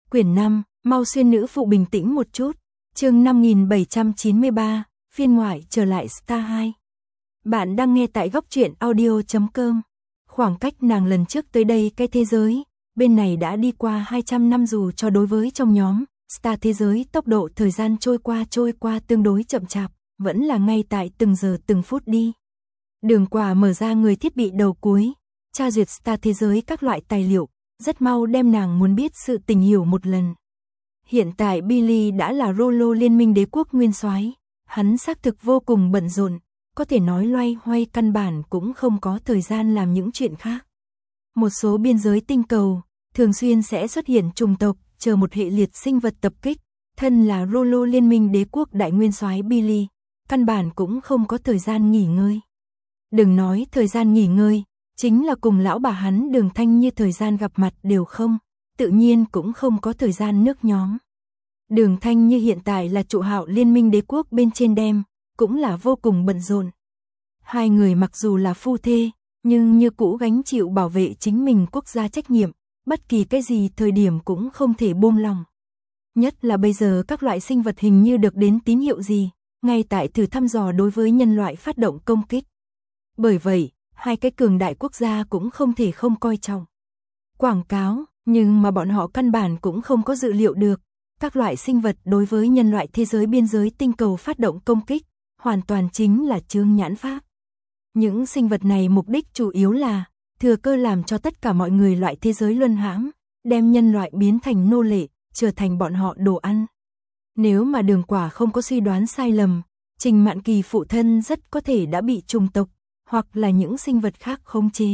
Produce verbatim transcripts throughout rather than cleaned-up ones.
Quyển năm, mau xuyên nữ phụ bình tĩnh một chút. Chương năm nghìn bảy trăm chín mươi ba, phiên ngoại trở lại Star hai. Bạn đang nghe tại góc truyện audio chấm com. Khoảng cách nàng lần trước tới đây cái thế giới, bên này đã đi qua hai trăm năm dù cho đối với trong nhóm, Star thế giới tốc độ thời gian trôi qua trôi qua tương đối chậm chạp, vẫn là ngay tại từng giờ từng phút đi. Đường Quả mở ra người thiết bị đầu cuối, tra duyệt Star thế giới các loại tài liệu, rất mau đem nàng muốn biết sự tình hiểu một lần. Hiện tại Billy đã là Rolo Liên minh đế quốc nguyên soái, hắn xác thực vô cùng bận rộn, có thể nói loay hoay căn bản cũng không có thời gian làm những chuyện khác. Một số biên giới tinh cầu, thường xuyên sẽ xuất hiện trùng tộc, chờ một hệ liệt sinh vật tập kích, thân là Rolo Liên minh đế quốc đại nguyên soái Billy, căn bản cũng không có thời gian nghỉ ngơi. Đừng nói thời gian nghỉ ngơi, chính là cùng lão bà hắn Đường Thanh như thời gian gặp mặt đều không, tự nhiên cũng không có thời gian nước nhóm. Đường Thanh như hiện tại là trụ hạo liên minh đế quốc bên trên đem, cũng là vô cùng bận rộn. Hai người mặc dù là phu thê, nhưng như cũ gánh chịu bảo vệ chính mình quốc gia trách nhiệm, bất kỳ cái gì thời điểm cũng không thể buông lòng. Nhất là bây giờ các loại sinh vật hình như được đến tín hiệu gì, ngay tại thử thăm dò đối với nhân loại phát động công kích. Bởi vậy, hai cái cường đại quốc gia cũng không thể không coi trọng quảng cáo, nhưng mà bọn họ căn bản cũng không có dự liệu được, các loại sinh vật đối với nhân loại thế giới biên giới tinh cầu phát động công kích, hoàn toàn chính là chướng nhãn pháp. Những sinh vật này mục đích chủ yếu là thừa cơ làm cho tất cả mọi người loại thế giới luân hãm, đem nhân loại biến thành nô lệ, trở thành bọn họ đồ ăn. Nếu mà Đường Quả không có suy đoán sai lầm, Trình Mạn Kỳ phụ thân rất có thể đã bị trùng tộc, hoặc là những sinh vật khác khống chế.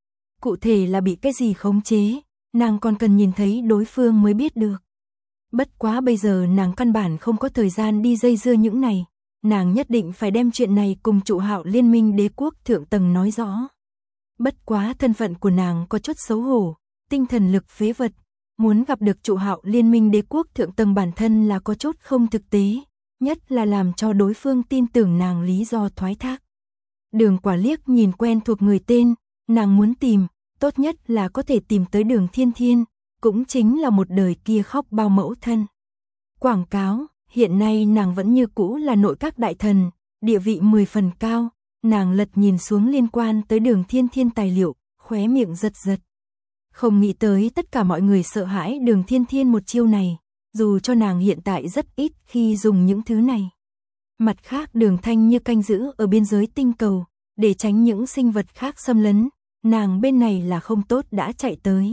Cụ thể là bị cái gì khống chế, nàng còn cần nhìn thấy đối phương mới biết được. Bất quá bây giờ nàng căn bản không có thời gian đi dây dưa những này, nàng nhất định phải đem chuyện này cùng trụ hạo liên minh đế quốc thượng tầng nói rõ. Bất quá thân phận của nàng có chút xấu hổ, tinh thần lực phế vật, muốn gặp được trụ hạo liên minh đế quốc thượng tầng bản thân là có chút không thực tế, nhất là làm cho đối phương tin tưởng nàng lý do thoái thác. Đường Quả liếc nhìn quen thuộc người tên, nàng muốn tìm, tốt nhất là có thể tìm tới Đường Thiên Thiên, cũng chính là một đời kia khóc bao mẫu thân. Quảng cáo, hiện nay nàng vẫn như cũ là nội các đại thần, địa vị mười phần cao, nàng lật nhìn xuống liên quan tới Đường Thiên Thiên tài liệu, khóe miệng giật giật. Không nghĩ tới tất cả mọi người sợ hãi Đường Thiên Thiên một chiêu này, dù cho nàng hiện tại rất ít khi dùng những thứ này. Mặt khác Đường Thanh như canh giữ ở biên giới tinh cầu, để tránh những sinh vật khác xâm lấn, nàng bên này là không tốt đã chạy tới.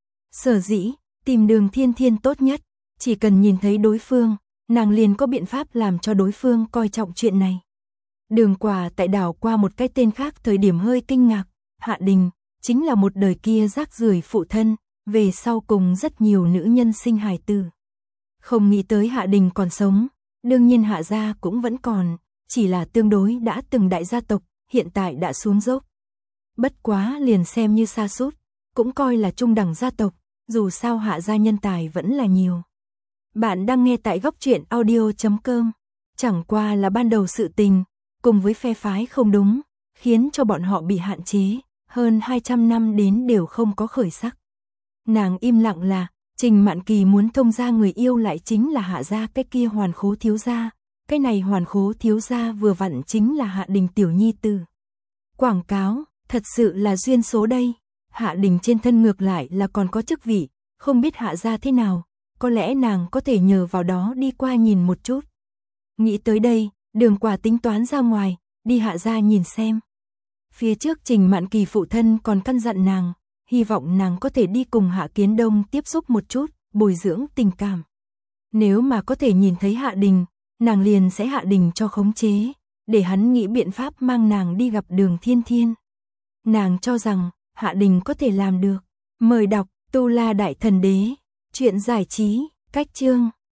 Sở dĩ, tìm Đường Thiên Thiên tốt nhất, chỉ cần nhìn thấy đối phương, nàng liền có biện pháp làm cho đối phương coi trọng chuyện này. Đường Quả tại đảo qua một cái tên khác thời điểm hơi kinh ngạc, Hạ Đình, chính là một đời kia rác rưởi phụ thân, về sau cùng rất nhiều nữ nhân sinh hài tử. Không nghĩ tới Hạ Đình còn sống, đương nhiên Hạ gia cũng vẫn còn, chỉ là tương đối đã từng đại gia tộc, hiện tại đã xuống dốc. Bất quá liền xem như sa sút, cũng coi là trung đẳng gia tộc, dù sao Hạ gia nhân tài vẫn là nhiều. Bạn đang nghe tại góc truyện audio chấm com, chẳng qua là ban đầu sự tình, cùng với phe phái không đúng, khiến cho bọn họ bị hạn chế, hơn hai trăm năm đến đều không có khởi sắc. Nàng im lặng là, Trình Mạn Kỳ muốn thông gia người yêu lại chính là Hạ gia cái kia Hoàn Khố thiếu gia, cái này Hoàn Khố thiếu gia vừa vặn chính là Hạ Đình tiểu nhi tử. Quảng cáo, thật sự là duyên số đây, Hạ Đình trên thân ngược lại là còn có chức vị, không biết Hạ gia thế nào, có lẽ nàng có thể nhờ vào đó đi qua nhìn một chút. Nghĩ tới đây, Đường Quả tính toán ra ngoài, đi Hạ gia nhìn xem. Phía trước Trình Mạn Kỳ phụ thân còn căn dặn nàng, hy vọng nàng có thể đi cùng Hạ Kiến Đông tiếp xúc một chút, bồi dưỡng tình cảm. Nếu mà có thể nhìn thấy Hạ Đình, nàng liền sẽ Hạ Đình cho khống chế, để hắn nghĩ biện pháp mang nàng đi gặp Đường Thiên Thiên. Nàng cho rằng, Hạ Đình có thể làm được. Mời đọc Tu La Đại Thần Đế, truyện giải trí, cách chương.